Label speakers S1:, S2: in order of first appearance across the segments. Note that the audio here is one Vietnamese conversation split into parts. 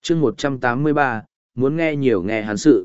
S1: chương 183, muốn nghe nhiều nghe hắn sự.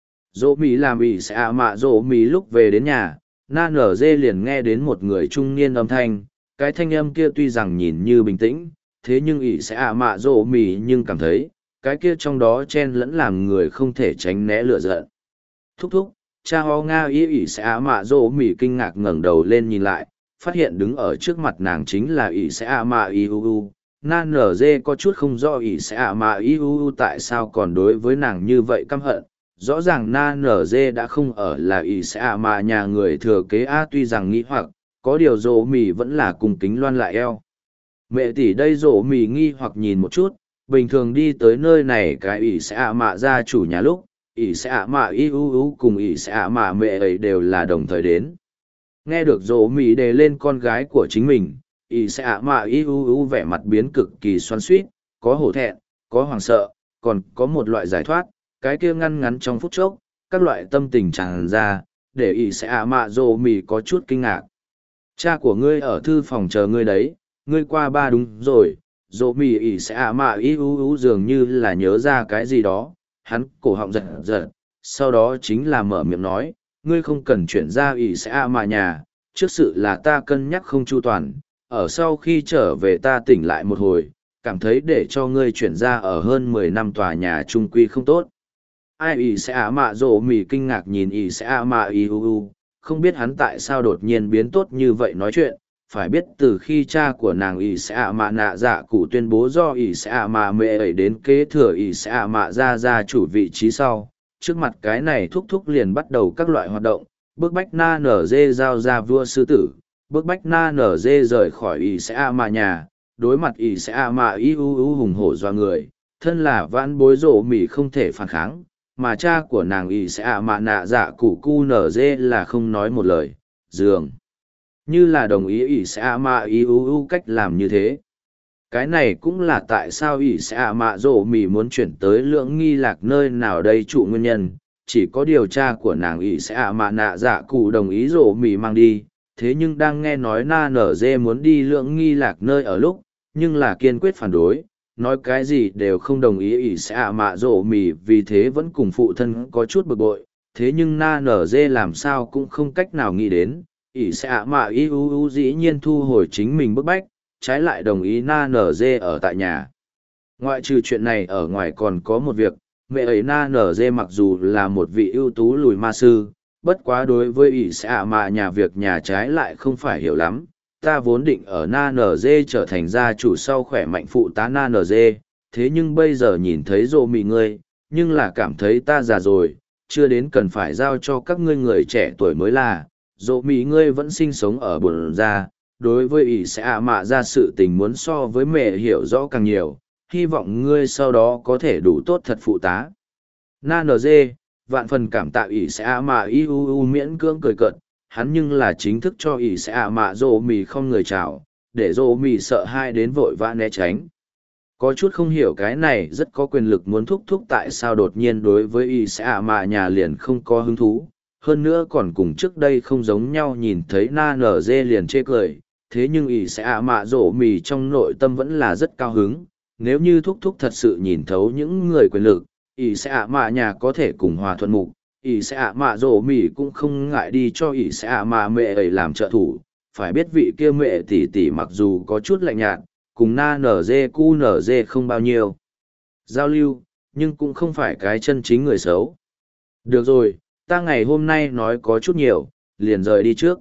S1: Dỗ mì làm ỉ sẽ ạ mạ dỗ mì lúc về đến nhà, na nở dê liền nghe đến một người trung niên âm thanh. Cái thanh âm kia tuy rằng nhìn như bình tĩnh, thế nhưng ỉ sẽ ạ mạ dỗ mì nhưng cảm thấy, cái kia trong đó chen lẫn làm người không thể tránh né lửa giận. Thúc thúc, cha ho nga ỉ sẽ ạ mạ dỗ mì kinh ngạc ngẩng đầu lên nhìn lại, phát hiện đứng ở trước mặt nàng chính là ỉ sẽ ạ mạ iuu. Na nở dê có chút không rõ ỉ sẽ ạ mạ iuu tại sao còn đối với nàng như vậy căm hận. Rõ ràng na nở dê đã không ở là ỷ sẽ ạ mà nhà người thừa kế a, tuy rằng nghĩ hoặc có điều rổ mì vẫn là cùng kính loan lại eo. Mẹ tỷ đây rổ mì nghi hoặc nhìn một chút, bình thường đi tới nơi này cái ỷ sẽ ạ mạ gia chủ nhà lúc ỷ sẽ ạ mạ iuu cùng ỷ sẽ ạ mạ mẹ ấy đều là đồng thời đến. Nghe được rổ mì đề lên con gái của chính mình, ỷ sẽ ạ mạ iuu vẻ mặt biến cực kỳ xoắn xuýt, có hổ thẹn, có hoảng sợ, còn có một loại giải thoát. Cái kia ngăn ngắn trong phút chốc, các loại tâm tình tràn ra, để ỷ sẽ ạ mạ dỗ mì có chút kinh ngạc. Cha của ngươi ở thư phòng chờ ngươi đấy, ngươi qua ba đúng rồi. Dỗ mì ỷ sẽ ạ mạ iuu dường như là nhớ ra cái gì đó, hắn cổ họng giật giật, sau đó chính là mở miệng nói, ngươi không cần chuyển ra ỷ sẽ ạ mạ nhà, trước sự là ta cân nhắc không chu toàn, ở sau khi trở về ta tỉnh lại một hồi, cảm thấy để cho ngươi chuyển ra ở hơn 10 năm tòa nhà trung quy không tốt. Ai ỷ sẽ ạ mạ dỗ mì kinh ngạc nhìn ỷ sẽ ạ mạ iuu, không biết hắn tại sao đột nhiên biến tốt như vậy nói chuyện. Phải biết từ khi cha của nàng ỷ sẽ ạ mạ nạ dạ cụ tuyên bố do ỷ sẽ ạ mạ mẹ ấy đến kế thừa ỷ sẽ ạ mạ ra chủ vị trí sau, trước mặt cái này thúc thúc liền bắt đầu các loại hoạt động, bức bách na nở dê giao ra vua sư tử, bức bách na nở dê rời khỏi ỷ sẽ ạ mạ nhà, đối mặt ỷ sẽ ạ mạ iuu hùng hổ doa người, thân là vãn bối rộ mì không thể phản kháng. Mà cha của nàng ỷ sẽ ạ mạ nạ dạ cụ cu nở dê là không nói một lời, dường như là đồng ý ỷ sẽ ạ mạ iuu cách làm như thế. Cái này cũng là tại sao ỷ sẽ ạ mạ dỗ mì muốn chuyển tới lưỡng nghi lạc nơi nào đây trụ nguyên nhân. Chỉ có điều tra của nàng ỷ sẽ ạ mạ nạ dạ cụ đồng ý dỗ mì mang đi, thế nhưng đang nghe nói na nở dê muốn đi lưỡng nghi lạc nơi ở lúc, nhưng là kiên quyết phản đối, nói cái gì đều không đồng ý ỷ sẽ ạ mạ dỗ mì, vì thế vẫn cùng phụ thân có chút bực bội. Thế nhưng na nở dê làm sao cũng không cách nào nghĩ đến ỷ sẽ ạ mạ iuu dĩ nhiên thu hồi chính mình bức bách, trái lại đồng ý na nở dê ở tại nhà. Ngoại trừ chuyện này ở ngoài còn có một việc, mẹ ấy na nở dê mặc dù là một vị ưu tú lùi ma sư, bất quá đối với ỷ sẽ ạ mạ nhà việc nhà trái lại không phải hiểu lắm. Ta vốn định ở na nở dê trở thành gia chủ sau khỏe mạnh phụ tá na nở dê, thế nhưng bây giờ nhìn thấy rộ mì ngươi, nhưng là cảm thấy ta già rồi, chưa đến cần phải giao cho các ngươi người trẻ tuổi mới là. Rộ mì ngươi vẫn sinh sống ở bồn gia, đối với ỷ sẽ ạ mạ ra sự tình muốn so với mẹ hiểu rõ càng nhiều, hy vọng ngươi sau đó có thể đủ tốt thật phụ tá. Na nở dê vạn phần cảm tạ ỷ sẽ ạ mạ iuu miễn cưỡng cười cợt, hắn nhưng là chính thức cho ỷ sẽ ạ mạ rộ mì không người chào, để rộ mì sợ hai đến vội vã né tránh. Có chút không hiểu cái này rất có quyền lực muốn thúc thúc tại sao đột nhiên đối với ỷ sẽ ạ mạ nhà liền không có hứng thú, hơn nữa còn cùng trước đây không giống nhau, nhìn thấy na nở dê liền chê cười. Thế nhưng ỷ sẽ ạ mạ rộ mì trong nội tâm vẫn là rất cao hứng, nếu như thúc thúc thật sự nhìn thấu những người quyền lực, ỷ sẽ ạ mạ nhà có thể cùng hòa thuận mục, ỷ sẽ ạ mạ rộ mì cũng không ngại đi cho ỷ sẽ ạ mạ mẹ ấy làm trợ thủ. Phải biết vị kia mẹ tỷ tỷ mặc dù có chút lạnh nhạt, cùng na nở dê cu nở dê không bao nhiêu giao lưu, nhưng cũng không phải cái chân chính người xấu. Được rồi, ta ngày hôm nay nói có chút nhiều, liền rời đi trước.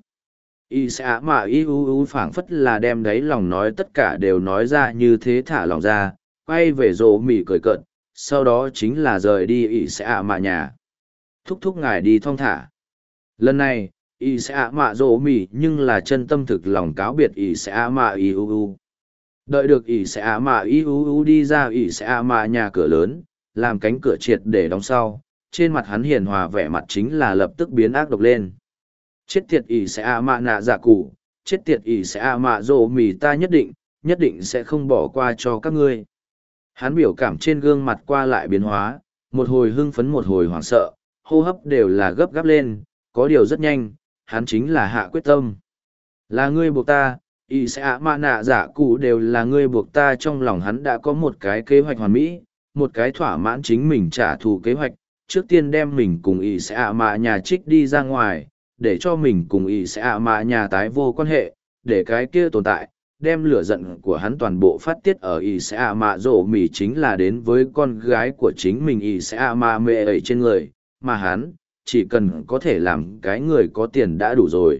S1: Y sẽ ạ mạ iuu phảng phất là đem đáy lòng nói tất cả đều nói ra như thế, thả lòng ra, quay về rộ mì cười cợt, sau đó chính là rời đi Y sẽ ạ mạ nhà. Thúc thúc ngài đi thong thả. Lần này, Y sẽ ạ mạ rộ mì nhưng là chân tâm thực lòng cáo biệt Y sẽ ạ mạ iuu. Đợi được ỷ sẽ ạ mạ iuu đi ra ỷ sẽ ạ mạ nhà cửa lớn, làm cánh cửa triệt để đóng sau, trên mặt hắn hiền hòa vẻ mặt chính là lập tức biến ác độc lên. Chết tiệt ỷ sẽ ạ mạ nạ dạ cụ, chết tiệt ỷ sẽ ạ mạ rộ mì, ta nhất định sẽ không bỏ qua cho các ngươi. Hắn biểu cảm trên gương mặt qua lại biến hóa, một hồi hưng phấn một hồi hoảng sợ, hô hấp đều là gấp gáp lên, có điều rất nhanh, hắn chính là hạ quyết tâm. Là ngươi buộc ta, ỷ sẽ ạ mạ nạ dạ cụ đều là ngươi buộc ta. Trong lòng hắn đã có một cái kế hoạch hoàn mỹ, một cái thỏa mãn chính mình trả thù kế hoạch, trước tiên đem mình cùng ỷ sẽ ạ mạ nhà trích đi ra ngoài, để cho mình cùng ỷ sẽ ạ mạ nhà tái vô quan hệ, để cái kia tồn tại, đem lửa giận của hắn toàn bộ phát tiết ở ỷ sẽ ạ mạ rổ mỉ chính là đến với con gái của chính mình ỷ sẽ ạ mạ mẹ ấy trên người, mà hắn, chỉ cần có thể làm cái người có tiền đã đủ rồi.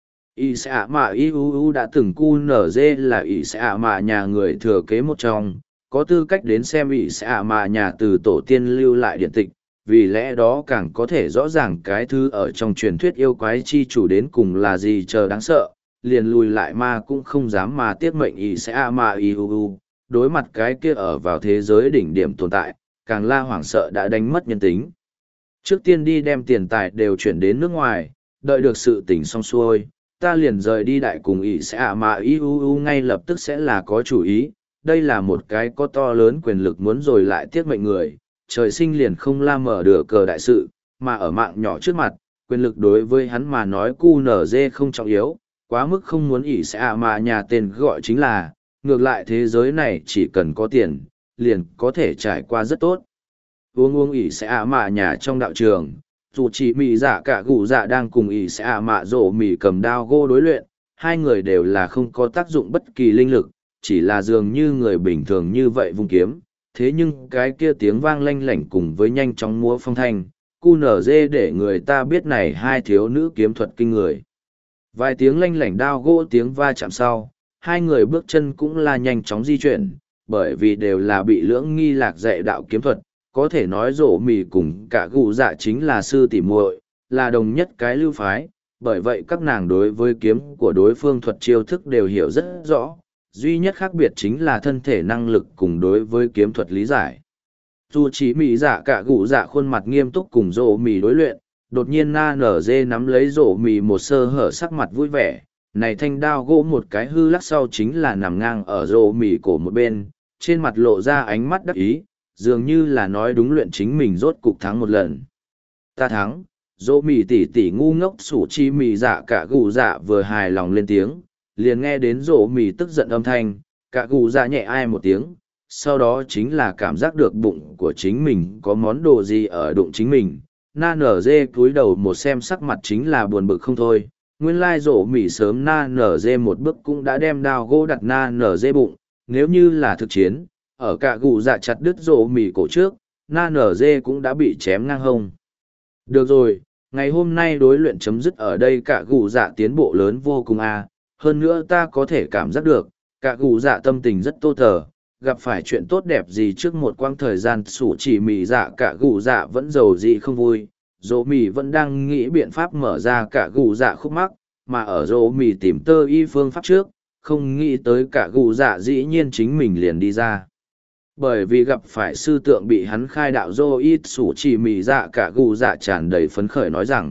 S1: ỷ sẽ ạ mạ iuu đã từng cu nở dê là ỷ sẽ ạ mạ nhà người thừa kế một trong, có tư cách đến xem ỷ sẽ ạ mạ nhà từ tổ tiên lưu lại điện tịch, vì lẽ đó càng có thể rõ ràng cái thứ ở trong truyền thuyết yêu quái chi chủ đến cùng là gì chờ đáng sợ, liền lùi lại mà cũng không dám mà tiết mệnh ỷ sẽ ạ mạ iuu, đối mặt cái kia ở vào thế giới đỉnh điểm tồn tại, càng la hoảng sợ đã đánh mất nhân tính. Trước tiên đi đem tiền tài đều chuyển đến nước ngoài, đợi được sự tỉnh xong xuôi, ta liền rời đi đại cùng ỷ sẽ ạ mạ iuu ngay lập tức sẽ là có chủ ý, đây là một cái có to lớn quyền lực muốn rồi lại tiết mệnh người, trời sinh liền không la mở được cờ đại sự, mà ở mạng nhỏ trước mặt, quyền lực đối với hắn mà nói cu nở dê không trọng yếu, quá mức không muốn ỷ sẽ ạ mạ nhà tên gọi chính là, ngược lại thế giới này chỉ cần có tiền, liền có thể trải qua rất tốt. Uống ỷ sẽ ạ mạ nhà trong đạo trường, dù chỉ mì dạ cả gù dạ đang cùng ỷ sẽ ạ mạ rổ mì cầm đao gô đối luyện, hai người đều là không có tác dụng bất kỳ linh lực, chỉ là dường như người bình thường như vậy vung kiếm, thế nhưng cái kia tiếng vang lanh lảnh cùng với nhanh chóng múa phong thanh, cu nở dê để người ta biết này hai thiếu nữ kiếm thuật kinh người. Vài tiếng lanh lảnh đao gỗ tiếng va chạm sau, hai người bước chân cũng là nhanh chóng di chuyển, bởi vì đều là bị lưỡng nghi lạc dạy đạo kiếm thuật, có thể nói rổ mì cùng cả gù dạ chính là sư tỉ muội, là đồng nhất cái lưu phái, bởi vậy các nàng đối với kiếm của đối phương thuật chiêu thức đều hiểu rất rõ, duy nhất khác biệt chính là thân thể năng lực cùng đối với kiếm thuật lý giải. Dù chỉ mì dạ cả gù dạ khuôn mặt nghiêm túc cùng rổ mì đối luyện, đột nhiên na nở dê nắm lấy rổ mì một sơ hở sắc mặt vui vẻ, này thanh đao gỗ một cái hư lắc sau chính là nằm ngang ở rổ mì cổ một bên, trên mặt lộ ra ánh mắt đắc ý, dường như là nói đúng luyện chính mình rốt cục thắng một lần. Ta thắng, rổ mì tỉ tỉ ngu ngốc sủ chi mì dạ cả gù dạ vừa hài lòng lên tiếng, liền nghe đến rổ mì tức giận âm thanh, cả gù dạ nhẹ ai một tiếng, sau đó chính là cảm giác được bụng của chính mình có món đồ gì ở đụng chính mình. Na nở dê cúi đầu một xem sắc mặt chính là buồn bực không thôi, nguyên lai rổ mỉ sớm na nở dê một bước cũng đã đem đao gỗ đặt na nở dê bụng, nếu như là thực chiến, ở cả gù dạ chặt đứt rổ mỉ cổ trước, na nở dê cũng đã bị chém ngang hông. Được rồi, ngày hôm nay đối luyện chấm dứt ở đây, cả gù dạ tiến bộ lớn vô cùng hơn nữa ta có thể cảm giác được, cả gù dạ tâm tình rất tô tờ, gặp phải chuyện tốt đẹp gì trước một quãng thời gian sủ chỉ mì dạ cả gù dạ vẫn giàu gì không vui, dỗ mì vẫn đang nghĩ biện pháp mở ra cả gù dạ khúc mắc, mà ở dỗ mì tìm tơ y phương pháp trước, không nghĩ tới cả gù dạ dĩ nhiên chính mình liền đi ra. Bởi vì gặp phải sư tượng bị hắn khai đạo dô ít sủ chỉ mì dạ cả gù dạ tràn đầy phấn khởi nói rằng,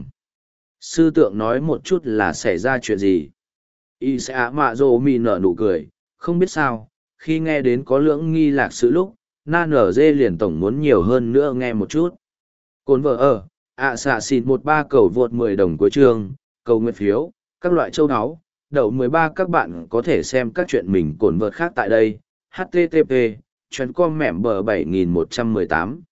S1: sư tượng nói một chút là xảy ra chuyện gì. Y sẽ ạ mạ dô mì nở nụ cười, không biết sao, khi nghe đến có lưỡng nghi lạc sự lúc, na nở dê liền tổng muốn nhiều hơn nữa nghe một chút. Cồn vợ ở, xạ xịt 13 cầu vượt 10 đồng của trường, cầu nguyện phiếu, các loại châu áo, đậu 13 các bạn có thể xem các chuyện mình cồn vợt khác tại đây, http, chuyến com mẻm bờ 7118.